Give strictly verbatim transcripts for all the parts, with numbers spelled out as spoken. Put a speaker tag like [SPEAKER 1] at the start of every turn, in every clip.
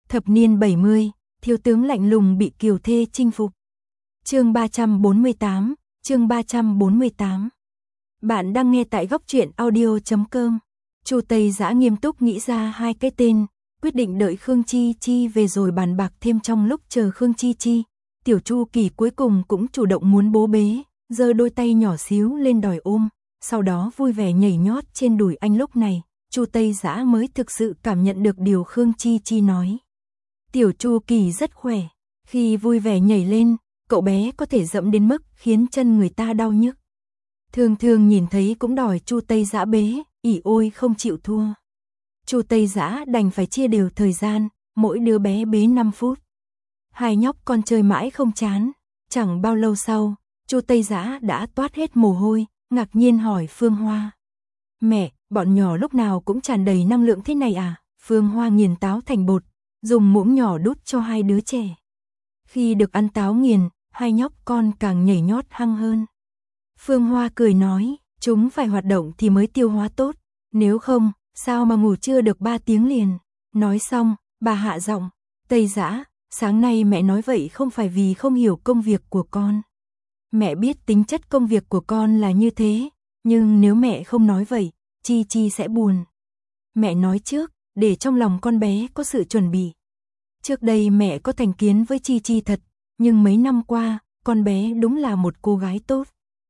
[SPEAKER 1] Thập niên bảy mươi, thiếu tướng lạnh lùng bị kiều thê chinh phục. Chương ba trăm bốn mươi tám, chương ba trăm bốn mươi tám. Bạn đang nghe tại góc truyện audio chấm com. Chu Tây Dã nghiêm túc nghĩ ra hai cái tên, quyết định đợi Khương Chi Chi về rồi bàn bạc thêm. Trong lúc chờ Khương Chi Chi, Tiểu Chu Kỳ cuối cùng cũng chủ động muốn bố bế, giơ đôi tay nhỏ xíu lên đòi ôm, sau đó vui vẻ nhảy nhót trên đùi anh. Lúc này, Chu Tây Dã mới thực sự cảm nhận được điều Khương Chi Chi nói. Tiểu Chu Kỳ rất khỏe, khi vui vẻ nhảy lên, cậu bé có thể dẫm đến mức khiến chân người ta đau nhức. Thường thường nhìn thấy cũng đòi Chu Tây Dã bế, ỉ ôi không chịu thua. Chu Tây Dã đành phải chia đều thời gian, mỗi đứa bé bế năm phút. Hai nhóc con chơi mãi không chán, chẳng bao lâu sau, Chu Tây Dã đã toát hết mồ hôi, ngạc nhiên hỏi Phương Hoa. Mẹ, bọn nhỏ lúc nào cũng tràn đầy năng lượng thế này à? Phương Hoa nghiền táo thành bột, dùng muỗng nhỏ đút cho hai đứa trẻ. Khi được ăn táo nghiền, hai nhóc con càng nhảy nhót hăng hơn. Phương Hoa cười nói, chúng phải hoạt động thì mới tiêu hóa tốt, nếu không, sao mà ngủ chưa được ba tiếng liền. Nói xong, bà hạ giọng, Tây Dã, sáng nay mẹ nói vậy không phải vì không hiểu công việc của con. Mẹ biết tính chất công việc của con là như thế, nhưng nếu mẹ không nói vậy, Chi Chi sẽ buồn. Mẹ nói trước, để trong lòng con bé có sự chuẩn bị. Trước đây mẹ có thành kiến với Chi Chi thật, nhưng mấy năm qua, con bé đúng là một cô gái tốt.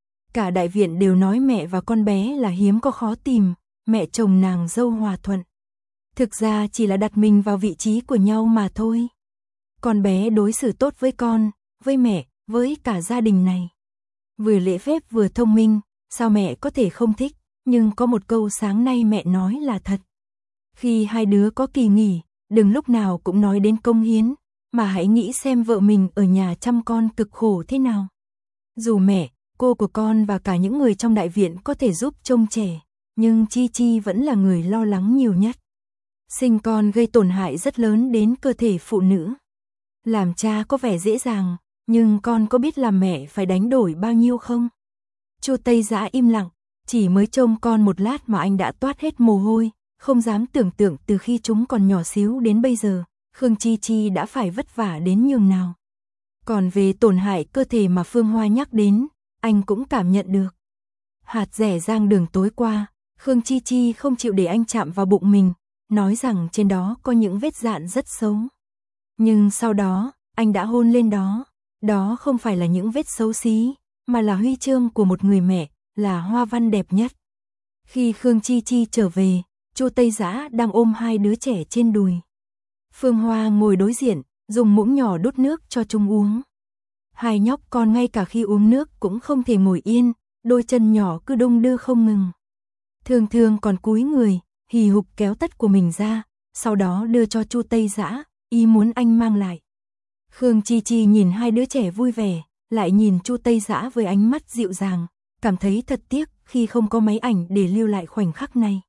[SPEAKER 1] Cả đại viện đều nói mẹ và con bé là hiếm có khó tìm, mẹ chồng nàng dâu hòa thuận. Thực ra chỉ là đặt mình vào vị trí của nhau mà thôi. Con bé đối xử tốt với con, với mẹ, với cả gia đình này. Vừa lễ phép vừa thông minh, sao mẹ có thể không thích, nhưng có một câu sáng nay mẹ nói là thật. Khi hai đứa có kỳ nghỉ, đừng lúc nào cũng nói đến công hiến, mà hãy nghĩ xem vợ mình ở nhà chăm con cực khổ thế nào. Dù mẹ, cô của con và cả những người trong đại viện có thể giúp trông trẻ, nhưng Chi Chi vẫn là người lo lắng nhiều nhất. Sinh con gây tổn hại rất lớn đến cơ thể phụ nữ. Làm cha có vẻ dễ dàng, nhưng con có biết làm mẹ phải đánh đổi bao nhiêu không? Chu Tây Dã im lặng, chỉ mới trông con một lát mà anh đã toát hết mồ hôi, không dám tưởng tượng từ khi chúng còn nhỏ xíu đến bây giờ, Khương Chi Chi đã phải vất vả đến nhường nào. Còn về tổn hại cơ thể mà Phương Hoa nhắc đến, anh cũng cảm nhận được. Hạt rẻ rang đường tối qua, Khương Chi Chi không chịu để anh chạm vào bụng mình, nói rằng trên đó có những vết dạn rất xấu. Nhưng sau đó, anh đã hôn lên đó, đó không phải là những vết xấu xí, mà là huy chương của một người mẹ, là hoa văn đẹp nhất. Khi Khương Chi Chi trở về, Chu Tây Dã đang ôm hai đứa trẻ trên đùi. Phương Hoa ngồi đối diện, dùng muỗng nhỏ đút nước cho chúng uống. Hai nhóc con ngay cả khi uống nước cũng không thể ngồi yên, đôi chân nhỏ cứ đung đưa không ngừng. Thường thường còn cúi người, hì hục kéo tất của mình ra, sau đó đưa cho Chu Tây Dã, ý muốn anh mang lại. Khương Chi Chi nhìn hai đứa trẻ vui vẻ, lại nhìn Chu Tây Dã với ánh mắt dịu dàng, cảm thấy thật tiếc khi không có máy ảnh để lưu lại khoảnh khắc này.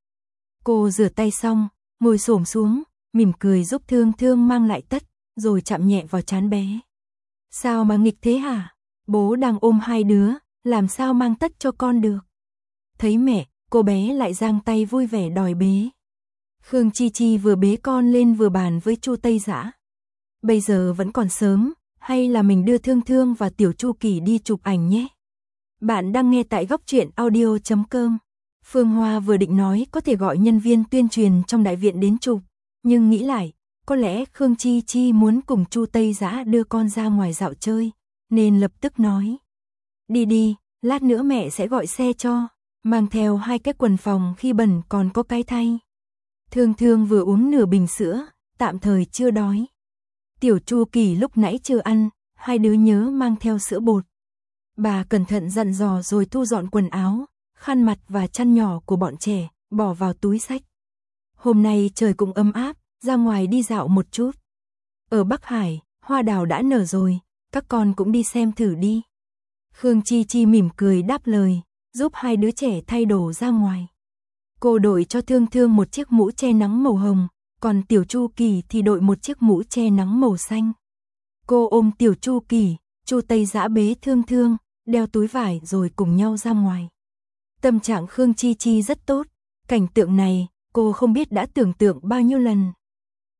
[SPEAKER 1] Cô rửa tay xong, ngồi xổm xuống, mỉm cười giúp Thương Thương mang lại tất, rồi chạm nhẹ vào trán bé. Sao mà nghịch thế hả? Bố đang ôm hai đứa, làm sao mang tất cho con được? Thấy mẹ, cô bé lại giang tay vui vẻ đòi bế. Khương Chi Chi vừa bế con lên vừa bàn với Chu Tây Dã. Bây giờ vẫn còn sớm, hay là mình đưa Thương Thương và Tiểu Chu Kỳ đi chụp ảnh nhé? Bạn đang nghe tại góc truyện audio chấm com. Phương Hoa vừa định nói có thể gọi nhân viên tuyên truyền trong đại viện đến chụp, nhưng nghĩ lại, có lẽ Khương Chi Chi muốn cùng Chu Tây Dã đưa con ra ngoài dạo chơi, nên lập tức nói. Đi đi, lát nữa mẹ sẽ gọi xe cho, mang theo hai cái quần phòng khi bẩn còn có cái thay. Thương Thương vừa uống nửa bình sữa, tạm thời chưa đói. Tiểu Chu Kỳ lúc nãy chưa ăn, hai đứa nhớ mang theo sữa bột. Bà cẩn thận dặn dò rồi thu dọn quần áo, khăn mặt và chăn nhỏ của bọn trẻ, bỏ vào túi xách. Hôm nay trời cũng ấm áp, ra ngoài đi dạo một chút. Ở Bắc Hải, hoa đào đã nở rồi, các con cũng đi xem thử đi. Khương Chi Chi mỉm cười đáp lời, giúp hai đứa trẻ thay đồ ra ngoài. Cô đội cho Thương Thương một chiếc mũ che nắng màu hồng, còn Tiểu Chu Kỳ thì đội một chiếc mũ che nắng màu xanh. Cô ôm Tiểu Chu Kỳ, Chu Tây Dã bế Thương Thương, đeo túi vải rồi cùng nhau ra ngoài. Tâm trạng Khương Chi Chi rất tốt, cảnh tượng này, cô không biết đã tưởng tượng bao nhiêu lần.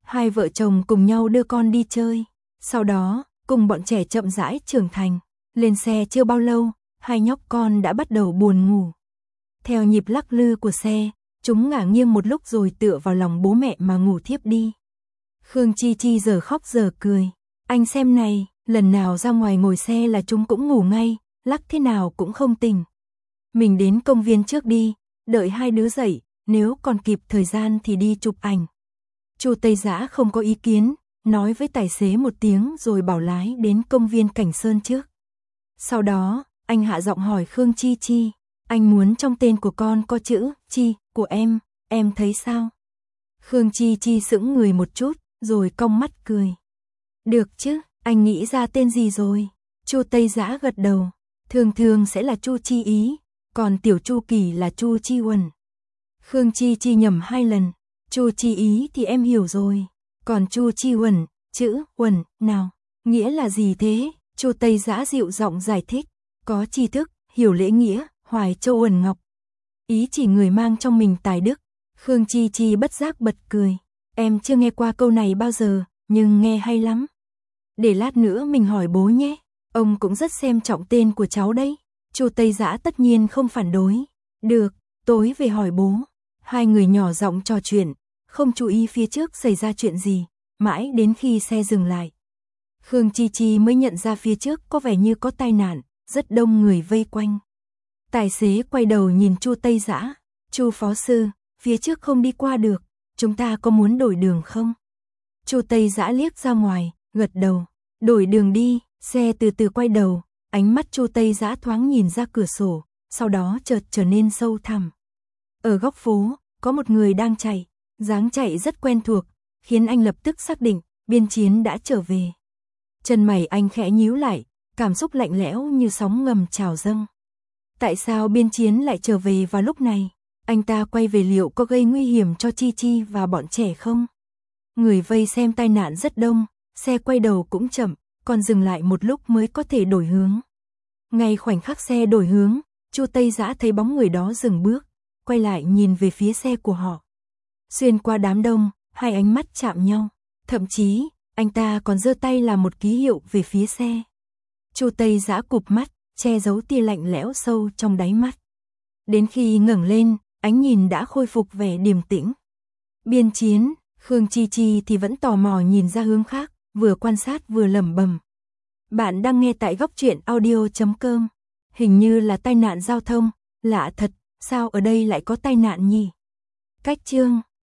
[SPEAKER 1] Hai vợ chồng cùng nhau đưa con đi chơi. Sau đó, cùng bọn trẻ chậm rãi trưởng thành. Lên xe chưa bao lâu, hai nhóc con đã bắt đầu buồn ngủ. Theo nhịp lắc lư của xe, chúng ngả nghiêng một lúc rồi tựa vào lòng bố mẹ mà ngủ thiếp đi. Khương Chi Chi giờ khóc giờ cười. Anh xem này, lần nào ra ngoài ngồi xe là chúng cũng ngủ ngay, lắc thế nào cũng không tỉnh. Mình đến công viên trước đi, đợi hai đứa dậy, nếu còn kịp thời gian thì đi chụp ảnh. Chu Tây Dã không có ý kiến, nói với tài xế một tiếng rồi bảo lái đến công viên Cảnh Sơn trước. Sau đó, anh hạ giọng hỏi Khương Chi Chi, anh muốn trong tên của con có chữ Chi của em, em thấy sao? Khương Chi Chi sững người một chút, rồi cong mắt cười. Được chứ, anh nghĩ ra tên gì rồi? Chu Tây Dã gật đầu, thường thường sẽ là Chu Chi Ý, còn tiểu Chu Kỳ là Chu Chi Uẩn. Khương Chi Chi nhầm hai lần, Chu Chi Ý thì em hiểu rồi, còn Chu Chi Uẩn, chữ Uẩn nào, nghĩa là gì thế? Chu Tây Dã dịu giọng giải thích, có tri thức, hiểu lễ nghĩa, Hoài Châu Uẩn Ngọc. Ý chỉ người mang trong mình tài đức. Khương Chi Chi bất giác bật cười, em chưa nghe qua câu này bao giờ, nhưng nghe hay lắm. Để lát nữa mình hỏi bố nhé, ông cũng rất xem trọng tên của cháu đấy. Chu Tây Dã tất nhiên không phản đối. Được, tối về hỏi bố. Hai người nhỏ giọng trò chuyện, không chú ý phía trước xảy ra chuyện gì, mãi đến khi xe dừng lại. Khương Chi Chi mới nhận ra phía trước có vẻ như có tai nạn, rất đông người vây quanh. Tài xế quay đầu nhìn Chu Tây Dã, Chu phó sư, phía trước không đi qua được, chúng ta có muốn đổi đường không? Chu Tây Dã liếc ra ngoài, gật đầu, đổi đường đi. Xe từ từ quay đầu, ánh mắt Chu Tây Dã thoáng nhìn ra cửa sổ, sau đó chợt trở nên sâu thẳm. Ở góc phố, có một người đang chạy, dáng chạy rất quen thuộc, khiến anh lập tức xác định, Biên Chiến đã trở về. Chân mày anh khẽ nhíu lại, cảm xúc lạnh lẽo như sóng ngầm trào dâng. Tại sao Biên Chiến lại trở về vào lúc này? Anh ta quay về liệu có gây nguy hiểm cho Chi Chi và bọn trẻ không? Người vây xem tai nạn rất đông, xe quay đầu cũng chậm, còn dừng lại một lúc mới có thể đổi hướng. Ngay khoảnh khắc xe đổi hướng, Chu Tây Dã thấy bóng người đó dừng bước, quay lại nhìn về phía xe của họ. Xuyên qua đám đông, hai ánh mắt chạm nhau, thậm chí, anh ta còn giơ tay làm một ký hiệu về phía xe. Chu Tây Dã cụp mắt, che giấu tia lạnh lẽo sâu trong đáy mắt. Đến khi ngẩng lên, ánh nhìn đã khôi phục vẻ điềm tĩnh. Biên Chiến, Khương Chi Chi thì vẫn tò mò nhìn ra hướng khác, vừa quan sát vừa lẩm bẩm. Bạn đang nghe tại góc truyện audio chấm com. Hình như là tai nạn giao thông, lạ thật, sao ở đây lại có tai nạn nhỉ? Cách chương